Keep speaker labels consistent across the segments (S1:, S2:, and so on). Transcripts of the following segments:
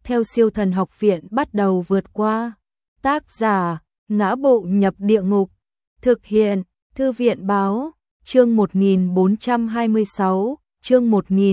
S1: theo siêu thần học viện bắt đầu vượt qua. Tác giả, Ngã Bộ Nhập Địa Ngục. Thực hiện, Thư viện Báo. Chương 1426, chương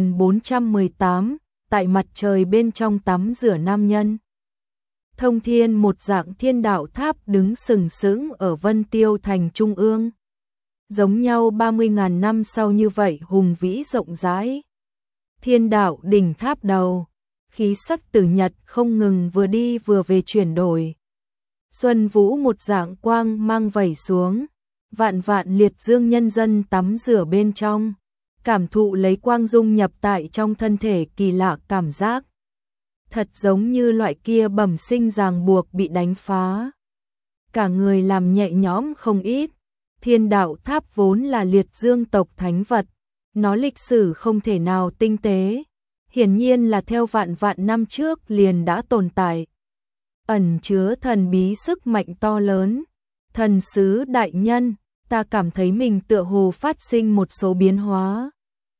S1: 1418, tại mặt trời bên trong tắm rửa nam nhân. Thông thiên một dạng thiên đạo tháp đứng sừng sững ở Vân Tiêu thành trung ương. Giống nhau 30.000 năm sau như vậy hùng vĩ rộng rãi. Thiên đạo đỉnh tháp đầu, khí sắc tử nhật không ngừng vừa đi vừa về chuyển đổi. Xuân vũ một dạng quang mang vẩy xuống, vạn vạn liệt dương nhân dân tắm rửa bên trong, cảm thụ lấy quang dung nhập tại trong thân thể kỳ lạ cảm giác. Thật giống như loại kia bẩm sinh ràng buộc bị đánh phá. Cả người làm nhẹ nhõm không ít. Thiên đạo tháp vốn là liệt dương tộc thánh vật, nó lịch sử không thể nào tinh tế, hiển nhiên là theo vạn vạn năm trước liền đã tồn tại. Ẩn chứa thần bí sức mạnh to lớn. Thần sứ đại nhân, ta cảm thấy mình tựa hồ phát sinh một số biến hóa.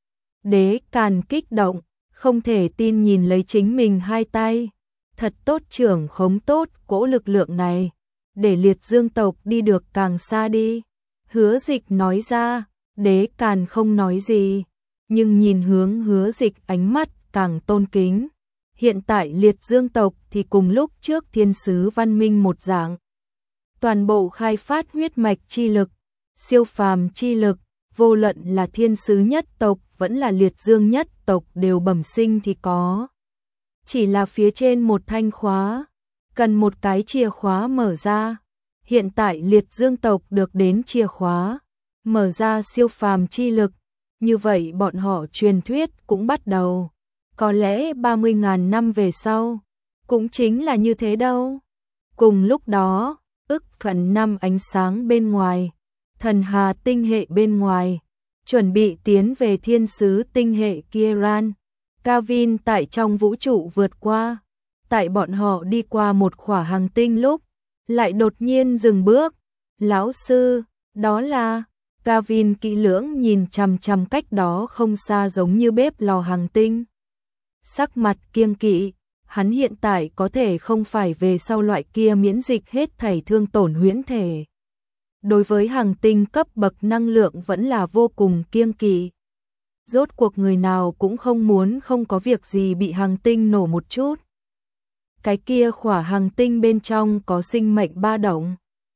S1: Đế Càn kích động, không thể tin nhìn lấy chính mình hai tay. Thật tốt trưởng khống tốt cỗ lực lượng này, để liệt dương tộc đi được càng xa đi. Hứa Dịch nói ra, Đế Càn không nói gì, nhưng nhìn hướng Hứa Dịch ánh mắt càng tôn kính. Hiện tại liệt dương tộc thì cùng lúc trước thiên sứ văn minh một dạng. Toàn bộ khai phát huyết mạch chi lực, siêu phàm chi lực, vô luận là thiên sứ nhất tộc vẫn là liệt dương nhất tộc đều bẩm sinh thì có. Chỉ là phía trên một thanh khóa, cần một cái chìa khóa mở ra. Hiện tại liệt dương tộc được đến chìa khóa, mở ra siêu phàm chi lực, như vậy bọn họ truyền thuyết cũng bắt đầu. Có lẽ 30.000 năm về sau, cũng chính là như thế đâu. Cùng lúc đó, ức phần năm ánh sáng bên ngoài, thần hà tinh hệ bên ngoài, chuẩn bị tiến về thiên sứ tinh hệ Kieran. Kavin tại trong vũ trụ vượt qua, tại bọn họ đi qua một khỏa hành tinh lúc, lại đột nhiên dừng bước. Lão sư, đó là... Kavin kỹ lưỡng nhìn chằm chằm cách đó không xa giống như bếp lò hành tinh. Sắc mặt kiêng kỵ, hắn hiện tại có thể không phải về sau loại kia miễn dịch hết thảy thương tổn huyễn thể. Đối với hành tinh cấp bậc năng lượng vẫn là vô cùng kiêng kỵ. Rốt cuộc người nào cũng không muốn không có việc gì bị hành tinh nổ một chút. Cái kia khỏa hành tinh bên trong có sinh mệnh ba động.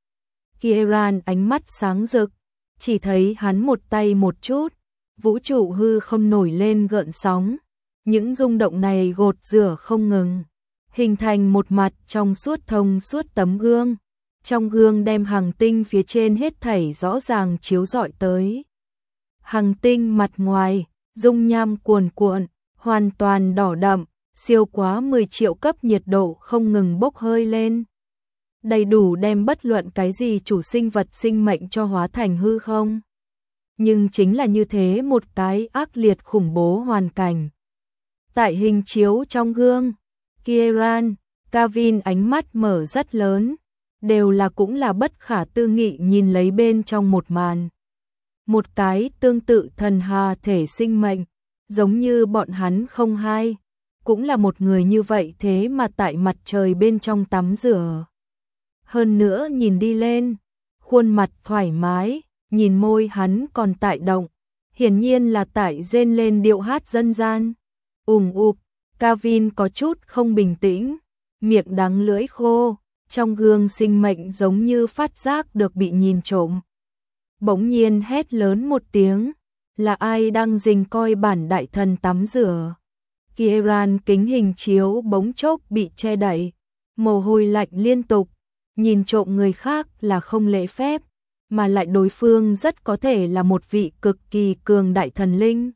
S1: Kieran ánh mắt sáng rực, chỉ thấy hắn một tay một chút, vũ trụ hư không nổi lên gợn sóng. Những rung động này gột rửa không ngừng, hình thành một mặt trong suốt thông suốt tấm gương. Trong gương đem hành tinh phía trên hết thảy rõ ràng chiếu rọi tới. Hành tinh mặt ngoài, dung nham cuồn cuộn, hoàn toàn đỏ đậm, siêu quá 10 triệu cấp nhiệt độ không ngừng bốc hơi lên. Đầy đủ đem bất luận cái gì chủ sinh vật sinh mệnh cho hóa thành hư không. Nhưng chính là như thế một cái ác liệt khủng bố hoàn cảnh. Tại hình chiếu trong gương, Kieran, Kavin ánh mắt mở rất lớn, đều là cũng là bất khả tư nghị nhìn lấy bên trong một màn. Một cái tương tự thần hà thể sinh mệnh, giống như bọn hắn không hai, cũng là một người như vậy thế mà tại mặt trời bên trong tắm rửa. Hơn nữa nhìn đi lên, khuôn mặt thoải mái, nhìn môi hắn còn tại động, hiển nhiên là tại rên lên điệu hát dân gian. Ụp, Kavin có chút không bình tĩnh, miệng đắng lưỡi khô, trong gương sinh mệnh giống như phát giác được bị nhìn trộm. Bỗng nhiên hét lớn một tiếng, là ai đang rình coi bản đại thần tắm rửa. Kieran kính hình chiếu bỗng chốc bị che đậy, mồ hôi lạnh liên tục, nhìn trộm người khác là không lễ phép, mà lại đối phương rất có thể là một vị cực kỳ cường đại thần linh.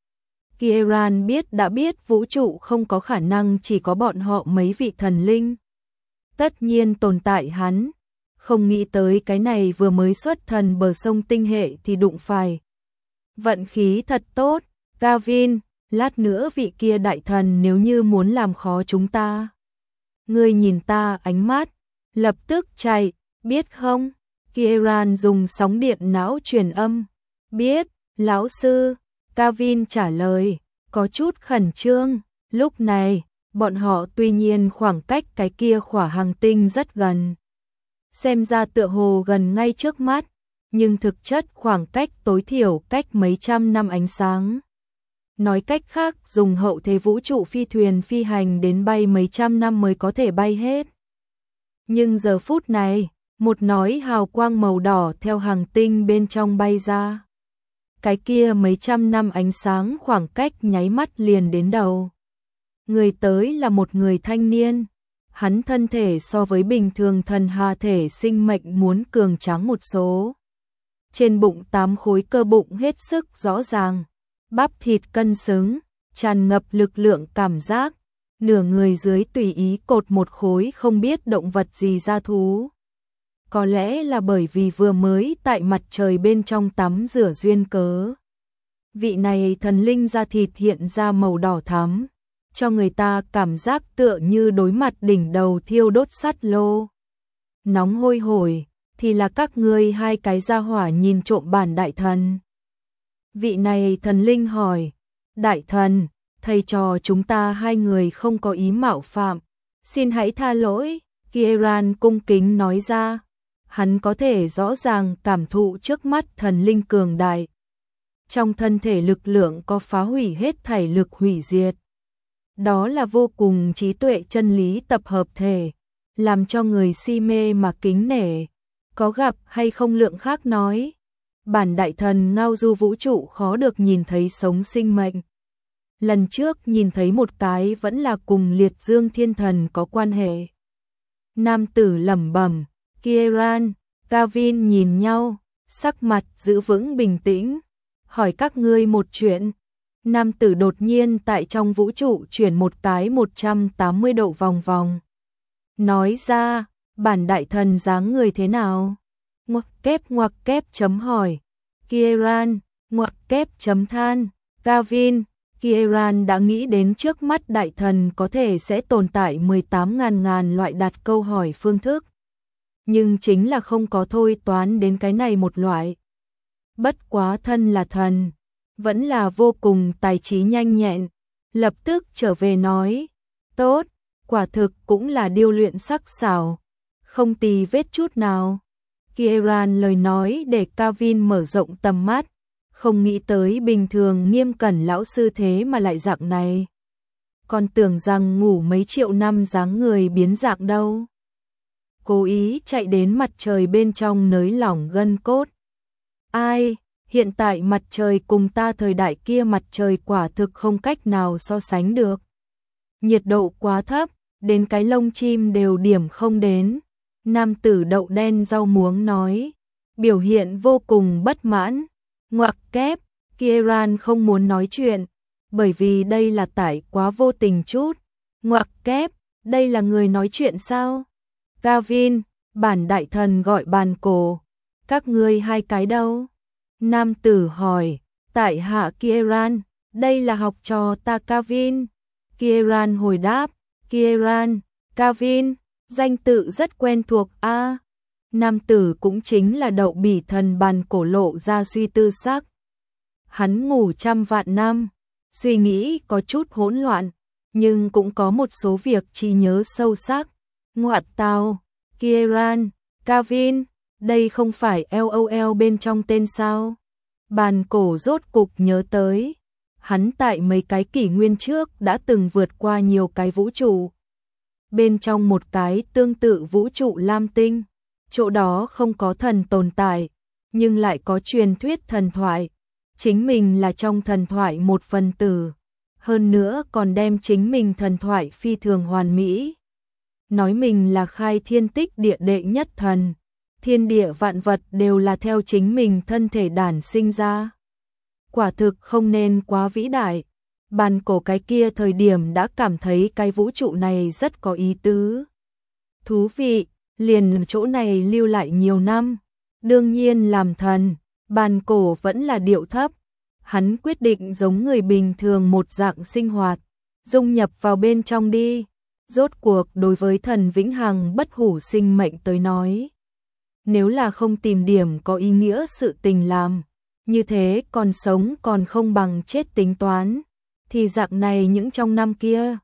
S1: Kieran đã biết vũ trụ không có khả năng chỉ có bọn họ mấy vị thần linh. Tất nhiên tồn tại hắn, không nghĩ tới cái này vừa mới xuất thần bờ sông tinh hệ thì đụng phải. Vận khí thật tốt, Kavin, lát nữa vị kia đại thần nếu như muốn làm khó chúng ta. Ngươi nhìn ta ánh mắt, lập tức chạy, biết không? Kieran dùng sóng điện não truyền âm. Biết, lão sư, Kavin trả lời, có chút khẩn trương. Lúc này, Bọn họ tuy nhiên khoảng cách cái kia khỏa hành tinh rất gần. Xem ra tựa hồ gần ngay trước mắt, nhưng thực chất khoảng cách tối thiểu cách mấy trăm năm ánh sáng. Nói cách khác, dùng hậu thế vũ trụ phi thuyền phi hành đến bay mấy trăm năm mới có thể bay hết. Nhưng giờ phút này, một nói hào quang màu đỏ theo hành tinh bên trong bay ra. Cái kia mấy trăm năm ánh sáng khoảng cách nháy mắt liền đến đầu. Người tới là một người thanh niên. Hắn thân thể so với bình thường thần hà thể sinh mệnh muốn cường tráng một số. Trên bụng 8 khối cơ bụng hết sức rõ ràng. Bắp thịt cân xứng, tràn ngập lực lượng cảm giác. Nửa người dưới tùy ý cột một khối không biết động vật gì ra thú. Có lẽ là bởi vì vừa mới tại mặt trời bên trong tắm rửa duyên cớ. Vị này thần linh da thịt hiện ra màu đỏ thắm, cho người ta cảm giác tựa như đối mặt đỉnh đầu thiêu đốt sắt lô. Nóng hôi hổi, thì là các ngươi hai cái gia hỏa nhìn trộm bản đại thần. Vị này thần linh hỏi, đại thần, thầy trò chúng ta hai người không có ý mạo phạm, xin hãy tha lỗi, Kieran cung kính nói ra. Hắn có thể rõ ràng cảm thụ trước mắt thần linh cường đại. Trong thân thể lực lượng có phá hủy hết thảy lực hủy diệt. Đó là vô cùng trí tuệ chân lý tập hợp thể, làm cho người si mê mà kính nể. Có gặp hay không lượng khác nói, bản đại thần ngao du vũ trụ khó được nhìn thấy sống sinh mệnh. Lần trước nhìn thấy một cái vẫn là cùng liệt dương thiên thần có quan hệ. Nam tử lẩm bẩm, Kieran, Gavin nhìn nhau, sắc mặt giữ vững bình tĩnh, hỏi các ngươi một chuyện. Nam tử đột nhiên tại trong vũ trụ chuyển một cái 180 độ vòng vòng. Nói ra, bản đại thần dáng người thế nào? Ngoặc kép chấm hỏi. Kieran, ngoặc kép chấm than. Gavin, Kieran đã nghĩ đến trước mắt đại thần có thể sẽ tồn tại 18.000 loại đặt câu hỏi phương thức. Nhưng chính là không có thôi toán đến cái này một loại. Bất quá thân là thần, vẫn là vô cùng tài trí nhanh nhẹn, lập tức trở về nói, tốt, quả thực cũng là điêu luyện sắc sảo, không tì vết chút nào. Kieran lời nói để Gavin mở rộng tầm mắt, không nghĩ tới bình thường nghiêm cẩn lão sư thế mà lại dạng này. Còn tưởng rằng ngủ mấy triệu năm dáng người biến dạng đâu. Cố ý chạy đến mặt trời bên trong nới lỏng gân cốt. Ai, hiện tại mặt trời cùng ta thời đại kia mặt trời quả thực không cách nào so sánh được. Nhiệt độ quá thấp, đến cái lông chim đều điểm không đến. Nam tử đậu đen rau muống nói, biểu hiện vô cùng bất mãn. Ngoặc kép, Kieran không muốn nói chuyện, bởi vì đây là tại quá vô tình chút. Ngoặc kép, đây là người nói chuyện sao? Gavin, bản đại thần gọi bàn cổ. Các ngươi hai cái đâu? Nam tử hỏi, tại hạ Kieran, đây là học trò ta Gavin. Kieran hồi đáp, Kieran, Gavin, danh tự rất quen thuộc a. Nam tử cũng chính là đậu bỉ thần bàn cổ lộ ra suy tư sắc. Hắn ngủ trăm vạn năm, suy nghĩ có chút hỗn loạn, nhưng cũng có một số việc trí nhớ sâu sắc. Ngoạn tào, Kieran, Gavin, đây không phải LOL bên trong tên sao? Bàn cổ rốt cục nhớ tới. Hắn tại mấy cái kỷ nguyên trước đã từng vượt qua nhiều cái vũ trụ. Bên trong một cái tương tự vũ trụ lam tinh, chỗ đó không có thần tồn tại, nhưng lại có truyền thuyết thần thoại. Chính mình là trong thần thoại một phần tử, hơn nữa còn đem chính mình thần thoại phi thường hoàn mỹ. Nói mình là khai thiên tích địa đệ nhất thần, thiên địa vạn vật đều là theo chính mình thân thể đản sinh ra. Quả thực không nên quá vĩ đại. Bàn cổ cái kia thời điểm đã cảm thấy cái vũ trụ này rất có ý tứ. Thú vị, liền chỗ này lưu lại nhiều năm. Đương nhiên làm thần, bàn cổ vẫn là điệu thấp. Hắn quyết định giống người bình thường một dạng sinh hoạt, dung nhập vào bên trong đi. Rốt cuộc đối với thần vĩnh hằng bất hủ sinh mệnh tới nói, nếu là không tìm điểm có ý nghĩa sự tình làm, như thế còn sống còn không bằng chết tính toán, thì dạng này những trong năm kia,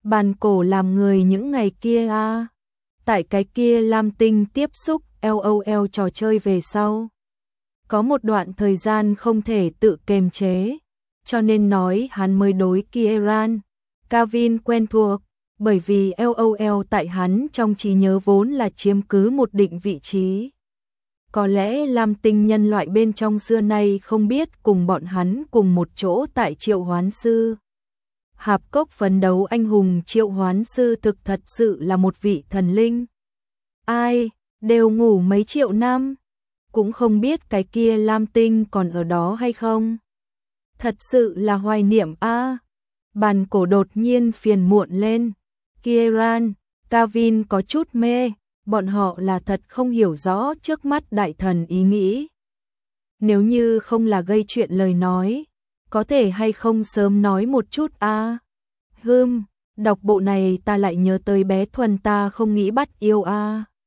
S1: Bàn cổ làm người những ngày kia à. Tại cái kia Lam Tinh tiếp xúc LOL trò chơi về sau. Có một đoạn thời gian không thể tự kiềm chế, cho nên nói hắn mới đối Kieran, Kevin quen thuộc, bởi vì LOL tại hắn trong trí nhớ vốn là chiếm cứ một định vị trí. Có lẽ Lam Tinh nhân loại bên trong xưa nay không biết cùng bọn hắn cùng một chỗ tại Triệu Hoán Sư. Hạp cốc phấn đấu anh hùng Triệu Hoán Sư thực thật sự là một vị thần linh. Ai, đều ngủ mấy triệu năm, cũng không biết cái kia Lam Tinh còn ở đó hay không. Thật sự là hoài niệm a. Bàn cổ đột nhiên phiền muộn lên. Kieran, Kevin có chút mê, bọn họ là thật không hiểu rõ trước mắt đại thần ý nghĩ. Nếu như không là gây chuyện lời nói, có thể hay không sớm nói một chút a. Đọc bộ này ta lại nhớ tới bé Thuần ta không nghĩ bắt yêu a.